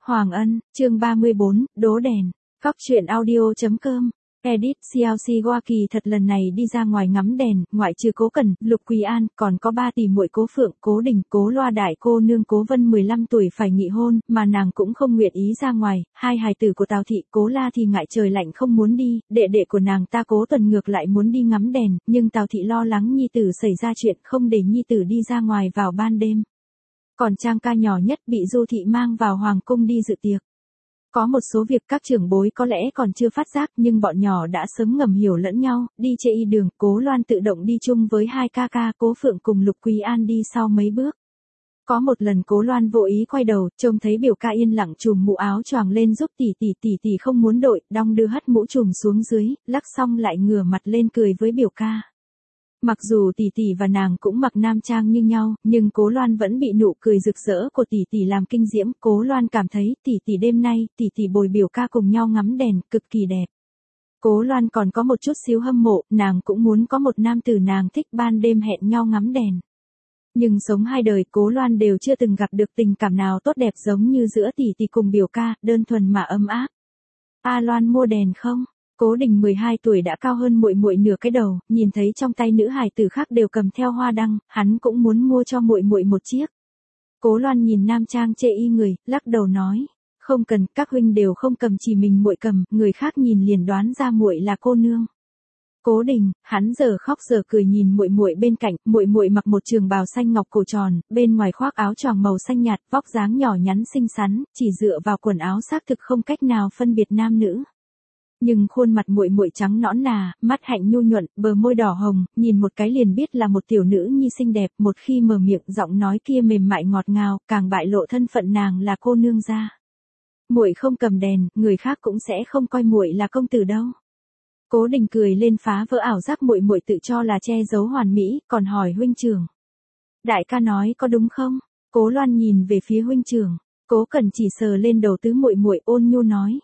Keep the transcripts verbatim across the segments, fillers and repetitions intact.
Hoàng Ân, chương ba mươi bốn, đố đèn. Góc truyện audio.com. Edit xê lờ xê Hoa Kỳ thật lần này đi ra ngoài ngắm đèn, ngoại trừ Cố Cẩn, Lục Quý An, còn có ba tỷ muội Cố Phượng, Cố Đình, Cố Loa đại cô nương Cố Vân mười lăm tuổi phải nghị hôn, mà nàng cũng không nguyện ý ra ngoài, hai hài tử của Tào thị, Cố La thì ngại trời lạnh không muốn đi, đệ đệ của nàng ta Cố Tuần ngược lại muốn đi ngắm đèn, nhưng Tào thị lo lắng nhi tử xảy ra chuyện không để nhi tử đi ra ngoài vào ban đêm. Còn Trang ca nhỏ nhất bị Du thị mang vào hoàng cung đi dự tiệc. Có một số việc các trưởng bối có lẽ còn chưa phát giác nhưng bọn nhỏ đã sớm ngầm hiểu lẫn nhau, đi chê y đường, Cố Loan tự động đi chung với hai ca ca, Cố Phượng cùng Lục Quý An đi sau mấy bước. Có một lần Cố Loan vô ý quay đầu, trông thấy biểu ca yên lặng trùm mũ áo choàng lên giúp tỷ tỷ tỷ tỷ không muốn đội, đong đưa hất mũ trùm xuống dưới, lắc xong lại ngửa mặt lên cười với biểu ca. Mặc dù tỷ tỷ và nàng cũng mặc nam trang như nhau, nhưng Cố Loan vẫn bị nụ cười rực rỡ của tỷ tỷ làm kinh diễm. Cố Loan cảm thấy tỷ tỷ đêm nay, tỷ tỷ bồi biểu ca cùng nhau ngắm đèn, cực kỳ đẹp. Cố Loan còn có một chút xíu hâm mộ, nàng cũng muốn có một nam tử nàng thích ban đêm hẹn nhau ngắm đèn. Nhưng sống hai đời Cố Loan đều chưa từng gặp được tình cảm nào tốt đẹp giống như giữa tỷ tỷ cùng biểu ca, đơn thuần mà ấm áp. A Loan mua đèn không? Cố Đình mười hai tuổi đã cao hơn muội muội nửa cái đầu, nhìn thấy trong tay nữ hài tử khác đều cầm theo hoa đăng, hắn cũng muốn mua cho muội muội một chiếc. Cố Loan nhìn nam trang chê y người, lắc đầu nói, không cần, các huynh đều không cầm, chỉ mình muội cầm, người khác nhìn liền đoán ra muội là cô nương. Cố Đình, hắn giờ khóc giờ cười nhìn muội muội bên cạnh, muội muội mặc một trường bào xanh ngọc cổ tròn, bên ngoài khoác áo choàng màu xanh nhạt, vóc dáng nhỏ nhắn xinh xắn, chỉ dựa vào quần áo xác thực không cách nào phân biệt nam nữ. Nhưng khuôn mặt muội muội trắng nõn nà, mắt hạnh nhu nhuận, bờ môi đỏ hồng, nhìn một cái liền biết là một tiểu nữ nhi xinh đẹp, một khi mở miệng giọng nói kia mềm mại ngọt ngào, càng bại lộ thân phận nàng là cô nương gia. Muội không cầm đèn, người khác cũng sẽ không coi muội là công tử đâu. Cố Đình cười lên phá vỡ ảo giác muội muội tự cho là che giấu hoàn mỹ, còn hỏi huynh trưởng. Đại ca nói có đúng không? Cố Loan nhìn về phía huynh trưởng, Cố Cẩn chỉ sờ lên đầu tứ muội muội ôn nhu nói.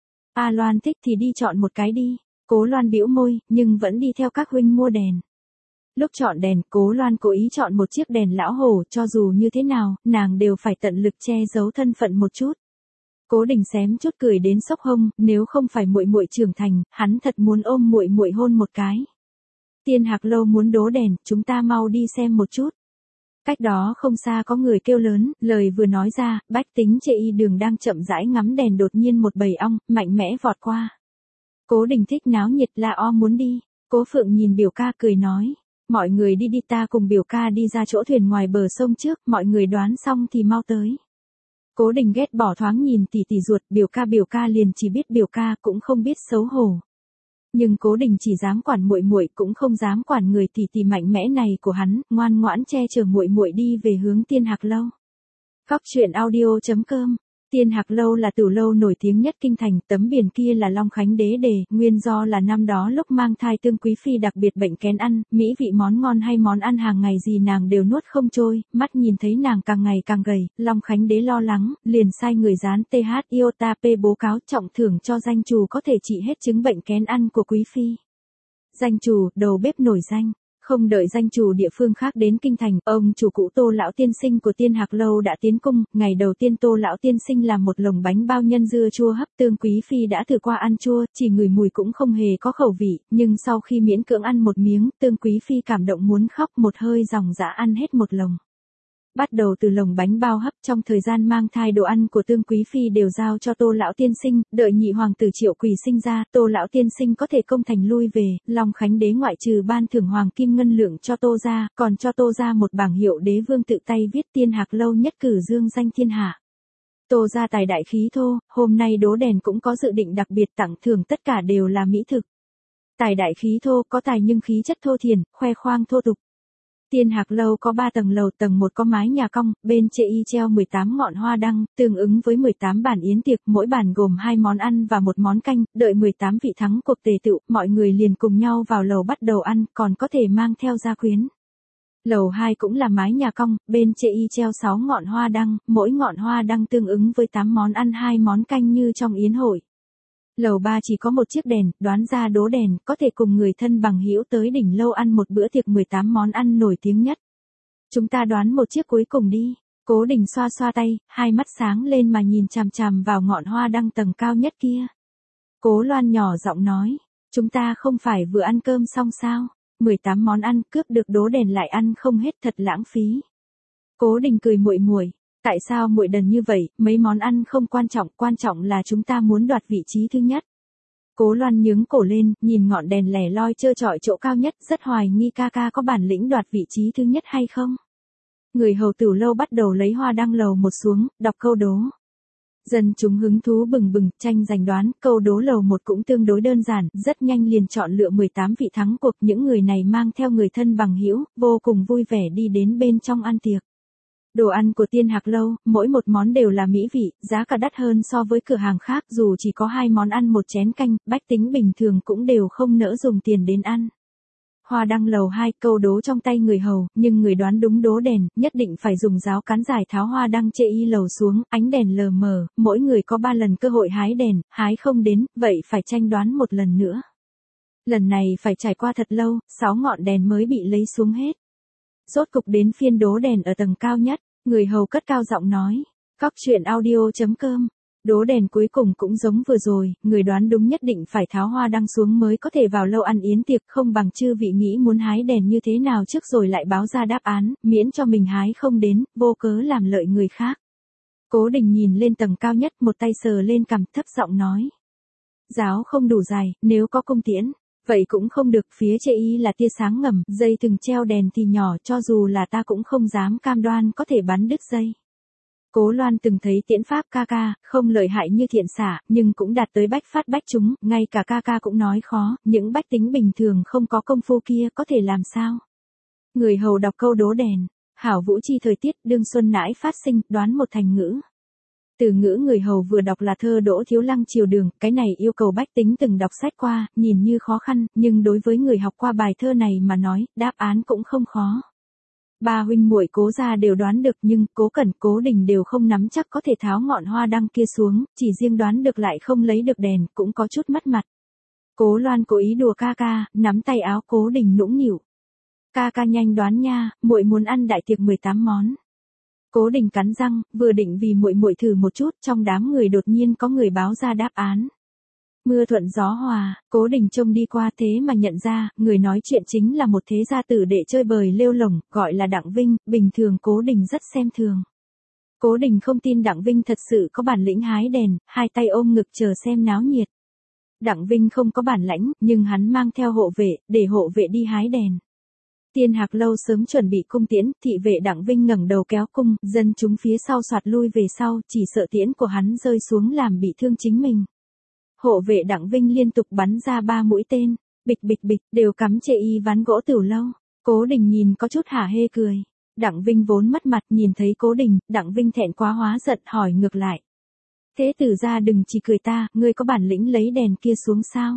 A Loan thích thì đi chọn một cái đi. Cố Loan bĩu môi, nhưng vẫn đi theo các huynh mua đèn. Lúc chọn đèn, Cố Loan cố ý chọn một chiếc đèn lão hổ, cho dù như thế nào, nàng đều phải tận lực che giấu thân phận một chút. Cố Đình xém chút cười đến sốc hông, nếu không phải muội muội trưởng thành, hắn thật muốn ôm muội muội hôn một cái. Tiên Hạc Lâu muốn đố đèn, chúng ta mau đi xem một chút. Cách đó không xa có người kêu lớn, lời vừa nói ra, bách tính chê y đường đang chậm rãi ngắm đèn đột nhiên một bầy ong, mạnh mẽ vọt qua. Cố Đình thích náo nhiệt là o muốn đi, Cố Phượng nhìn biểu ca cười nói, mọi người đi đi ta cùng biểu ca đi ra chỗ thuyền ngoài bờ sông trước, mọi người đoán xong thì mau tới. Cố Đình ghét bỏ thoáng nhìn tỷ tỷ ruột, biểu ca biểu ca liền chỉ biết biểu ca cũng không biết xấu hổ. Nhưng Cố Đình chỉ dám quản muội muội cũng không dám quản người tỷ tỷ mạnh mẽ này của hắn, ngoan ngoãn che chở muội muội đi về hướng Tiên Hạc Lâu. Góc truyện audio.com. Tiên Hạc Lâu là tử lâu nổi tiếng nhất kinh thành, tấm biển kia là Long Khánh Đế đề, nguyên do là năm đó lúc mang thai Tương Quý phi đặc biệt bệnh kén ăn, mỹ vị món ngon hay món ăn hàng ngày gì nàng đều nuốt không trôi, mắt nhìn thấy nàng càng ngày càng gầy, Long Khánh Đế lo lắng, liền sai người dán tê hát iota pê bố cáo trọng thưởng cho danh chủ có thể trị hết chứng bệnh kén ăn của quý phi. Danh chủ, đầu bếp nổi danh. Không đợi danh chủ địa phương khác đến kinh thành, ông chủ cũ Tô lão tiên sinh của Tiên Hạc Lâu đã tiến cung, ngày đầu tiên Tô lão tiên sinh làm một lồng bánh bao nhân dưa chua hấp, Tương Quý phi đã thử qua ăn chua, chỉ ngửi mùi cũng không hề có khẩu vị, nhưng sau khi miễn cưỡng ăn một miếng, Tương Quý phi cảm động muốn khóc, một hơi dòng dã ăn hết một lồng. Bắt đầu từ lồng bánh bao hấp, trong thời gian mang thai đồ ăn của Tương Quý phi đều giao cho Tô lão tiên sinh, đợi nhị hoàng tử Triệu Quỳ sinh ra, Tô lão tiên sinh có thể công thành lui về, Long Khánh Đế ngoại trừ ban thưởng hoàng kim ngân lượng cho Tô gia, còn cho Tô gia một bảng hiệu đế vương tự tay viết Tiên Hạc Lâu nhất cử dương danh thiên hạ. Tô gia tài đại khí thô, hôm nay đố đèn cũng có dự định đặc biệt tặng thưởng, tất cả đều là mỹ thực. Tài đại khí thô, có tài nhưng khí chất thô thiển, khoe khoang thô tục. Tiên Hạc Lâu có ba tầng lầu, tầng một có mái nhà cong, bên chê y treo mười tám ngọn hoa đăng, tương ứng với mười tám bàn yến tiệc, mỗi bàn gồm hai món ăn và một món canh, đợi mười tám vị thắng cuộc tề tựu, mọi người liền cùng nhau vào lầu bắt đầu ăn, còn có thể mang theo gia quyến. Lầu hai cũng là mái nhà cong, bên chê y treo sáu ngọn hoa đăng, mỗi ngọn hoa đăng tương ứng với tám món ăn hai món canh như trong yến hội. Lầu ba chỉ có một chiếc đèn, đoán ra đố đèn, có thể cùng người thân bằng hữu tới đỉnh lâu ăn một bữa tiệc mười tám món ăn nổi tiếng nhất. Chúng ta đoán một chiếc cuối cùng đi. Cố Đình xoa xoa tay, hai mắt sáng lên mà nhìn chằm chằm vào ngọn hoa đăng tầng cao nhất kia. Cố Loan nhỏ giọng nói, chúng ta không phải vừa ăn cơm xong sao, mười tám món ăn cướp được đố đèn lại ăn không hết thật lãng phí. Cố Đình cười muội muội, tại sao muội đần như vậy, mấy món ăn không quan trọng, quan trọng là chúng ta muốn đoạt vị trí thứ nhất. Cố Loan nhướng cổ lên, nhìn ngọn đèn lẻ loi trơ trọi chỗ cao nhất, rất hoài nghi ca ca có bản lĩnh đoạt vị trí thứ nhất hay không. Người hầu Tửu Lâu bắt đầu lấy hoa đăng lầu một xuống, đọc câu đố. Dân chúng hứng thú bừng bừng, tranh giành đoán, câu đố lầu một cũng tương đối đơn giản, rất nhanh liền chọn lựa mười tám vị thắng cuộc, những người này mang theo người thân bằng hữu, vô cùng vui vẻ đi đến bên trong ăn tiệc. Đồ ăn của Tiên Hạc Lâu, mỗi một món đều là mỹ vị, giá cả đắt hơn so với cửa hàng khác, dù chỉ có hai món ăn một chén canh, bách tính bình thường cũng đều không nỡ dùng tiền đến ăn. Hoa đăng lầu hai, câu đố trong tay người hầu, nhưng người đoán đúng đố đèn, nhất định phải dùng giáo cán giải tháo hoa đăng chê y lầu xuống, ánh đèn lờ mờ, mỗi người có ba lần cơ hội hái đèn, hái không đến, vậy phải tranh đoán một lần nữa. Lần này phải trải qua thật lâu, sáu ngọn đèn mới bị lấy xuống hết. Rốt cục đến phiên đố đèn ở tầng cao nhất, người hầu cất cao giọng nói, Cóc truyện audio chấm com. Đố đèn cuối cùng cũng giống vừa rồi, người đoán đúng nhất định phải tháo hoa đăng xuống mới có thể vào lâu ăn yến tiệc, không bằng chư vị nghĩ muốn hái đèn như thế nào trước rồi lại báo ra đáp án, miễn cho mình hái không đến, vô cớ làm lợi người khác. Cố Đình nhìn lên tầng cao nhất, một tay sờ lên cằm, thấp giọng nói. Giáo không đủ dài, nếu có cung tiễn, vậy cũng không được, phía chê y là tia sáng ngầm, dây thừng treo đèn thì nhỏ, cho dù là ta cũng không dám cam đoan có thể bắn đứt dây. Cố Loan từng thấy tiễn pháp ca ca, không lợi hại như thiện xả, nhưng cũng đạt tới bách phát bách trúng, ngay cả ca ca cũng nói khó, những bách tính bình thường không có công phu kia có thể làm sao. Người hầu đọc câu đố đèn, hảo vũ chi thời tiết, đương xuân nãi phát sinh, đoán một thành ngữ. Từ ngữ người hầu vừa đọc là thơ Đỗ Thiếu Lăng Triều Đường, cái này yêu cầu bách tính từng đọc sách qua, nhìn như khó khăn, nhưng đối với người học qua bài thơ này mà nói, đáp án cũng không khó. Ba huynh muội Cố gia đều đoán được, nhưng Cố Cẩn, Cố Đình đều không nắm chắc có thể tháo ngọn hoa đăng kia xuống, chỉ riêng đoán được lại không lấy được đèn, cũng có chút mất mặt. Cố Loan cố ý đùa ca ca, nắm tay áo Cố Đình nũng nịu. Ca ca nhanh đoán nha, muội muốn ăn đại tiệc mười tám món. Cố Đình cắn răng, vừa định vì muội muội thử một chút, trong đám người đột nhiên có người báo ra đáp án. Mưa thuận gió hòa, Cố Đình trông đi qua thế mà nhận ra, người nói chuyện chính là một thế gia tử đệ chơi bời lêu lổng, gọi là Đặng Vinh, bình thường Cố Đình rất xem thường. Cố Đình không tin Đặng Vinh thật sự có bản lĩnh hái đèn, hai tay ôm ngực chờ xem náo nhiệt. Đặng Vinh không có bản lãnh, nhưng hắn mang theo hộ vệ, để hộ vệ đi hái đèn. Tiên Hạc Lâu sớm chuẩn bị cung tiễn, thị vệ Đặng Vinh ngẩng đầu kéo cung, dân chúng phía sau soạt lui về sau, chỉ sợ tiễn của hắn rơi xuống làm bị thương chính mình. Hộ vệ Đặng Vinh liên tục bắn ra ba mũi tên, bịch bịch bịch, đều cắm chê y ván gỗ Tửu Lâu. Cố Đình nhìn có chút hả hê cười. Đặng Vinh vốn mất mặt, nhìn thấy Cố Đình, Đặng Vinh thẹn quá hóa giận, hỏi ngược lại. Thế tử gia đừng chỉ cười ta, ngươi có bản lĩnh lấy đèn kia xuống sao?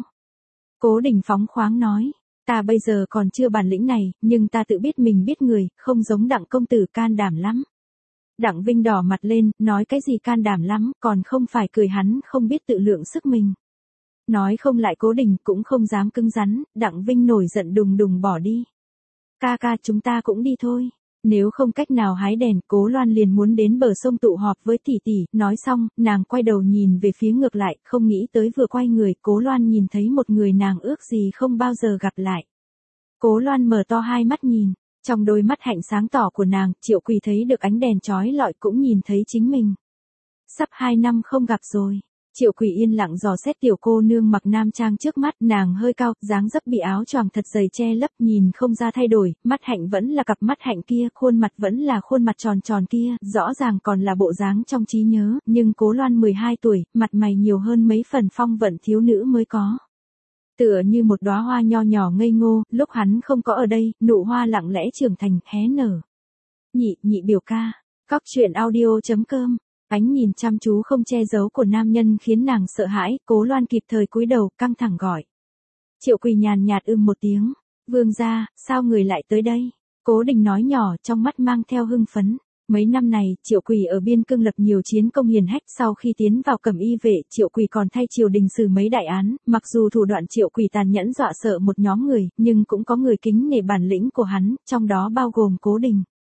Cố Đình phóng khoáng nói. Ta bây giờ còn chưa bản lĩnh này, nhưng ta tự biết mình biết người, không giống Đặng công tử can đảm lắm. Đặng Vinh đỏ mặt lên, nói cái gì can đảm lắm, còn không phải cười hắn không biết tự lượng sức mình. Nói không lại Cố Đình, cũng không dám cứng rắn, Đặng Vinh nổi giận đùng đùng bỏ đi. Ca ca chúng ta cũng đi thôi. Nếu không cách nào hái đèn, Cố Loan liền muốn đến bờ sông tụ họp với tỷ tỷ, nói xong, nàng quay đầu nhìn về phía ngược lại, không nghĩ tới vừa quay người, Cố Loan nhìn thấy một người nàng ước gì không bao giờ gặp lại. Cố Loan mở to hai mắt nhìn, trong đôi mắt hạnh sáng tỏ của nàng, Triệu Quỳ thấy được ánh đèn chói lọi cũng nhìn thấy chính mình. Sắp hai năm không gặp rồi. Triệu Quỳ yên lặng dò xét tiểu cô nương mặc nam trang trước mắt, nàng hơi cao, dáng dấp bị áo choàng thật dày che lấp, nhìn không ra thay đổi, mắt hạnh vẫn là cặp mắt hạnh kia, khuôn mặt vẫn là khuôn mặt tròn tròn kia, rõ ràng còn là bộ dáng trong trí nhớ, nhưng Cố Loan mười hai tuổi, mặt mày nhiều hơn mấy phần phong vận thiếu nữ mới có. Tựa như một đóa hoa nho nhỏ ngây ngô, lúc hắn không có ở đây, nụ hoa lặng lẽ trưởng thành, hé nở. Nhị, nhị biểu ca. Cóc truyện audio chấm com. Ánh nhìn chăm chú không che giấu của nam nhân khiến nàng sợ hãi, Cố Loan kịp thời cúi đầu, căng thẳng gọi. Triệu Quỳ nhàn nhạt ưm một tiếng. Vương gia, sao người lại tới đây? Cố Đình nói nhỏ, trong mắt mang theo hưng phấn. Mấy năm này, Triệu Quỳ ở biên cương lập nhiều chiến công hiển hách, sau khi tiến vào Cẩm Y vệ, Triệu Quỳ còn thay triều đình xử mấy đại án, mặc dù thủ đoạn Triệu Quỳ tàn nhẫn dọa sợ một nhóm người, nhưng cũng có người kính nể bản lĩnh của hắn, trong đó bao gồm Cố Đình.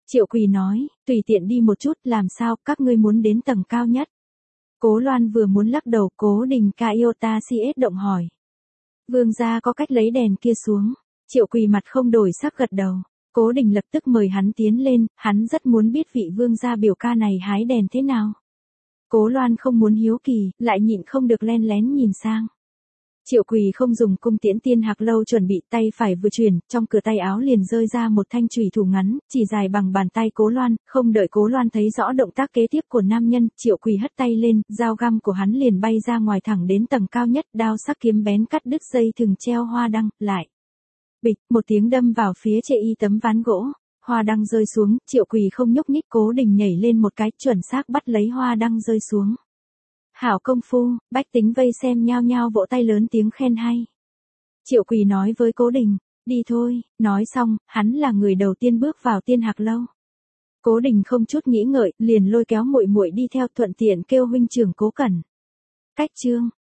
Triệu Quỳ nói, tùy tiện đi một chút, làm sao, các ngươi muốn đến tầng cao nhất. Cố Loan vừa muốn lắc đầu, Cố Đình ca yêu ta si ết động hỏi. Vương gia có cách lấy đèn kia xuống. Triệu Quỳ mặt không đổi sắc gật đầu. Cố Đình lập tức mời hắn tiến lên, hắn rất muốn biết vị vương gia biểu ca này hái đèn thế nào. Cố Loan không muốn hiếu kỳ, lại nhịn không được len lén nhìn sang. Triệu Quỳ không dùng cung tiễn tiên hạc lâu chuẩn bị, tay phải vừa chuyển, trong cửa tay áo liền rơi ra một thanh chùy thủ ngắn, chỉ dài bằng bàn tay Cố Loan, không đợi Cố Loan thấy rõ động tác kế tiếp của nam nhân, Triệu Quỳ hất tay lên, dao găm của hắn liền bay ra ngoài thẳng đến tầng cao nhất, đao sắc kiếm bén cắt đứt dây thừng treo hoa đăng, lại. Bịch, một tiếng đâm vào phía chệ y tấm ván gỗ, hoa đăng rơi xuống, Triệu Quỳ không nhúc nhích, Cố Đình nhảy lên một cái, chuẩn xác bắt lấy hoa đăng rơi xuống. Hảo công phu, bách tính vây xem nhao nhao vỗ tay lớn tiếng khen hay. Triệu Quỳ nói với Cố Đình, đi thôi, nói xong, hắn là người đầu tiên bước vào tiên hạc lâu. Cố Đình không chút nghĩ ngợi, liền lôi kéo muội muội đi theo, thuận tiện kêu huynh trưởng Cố Cẩn. Cách chương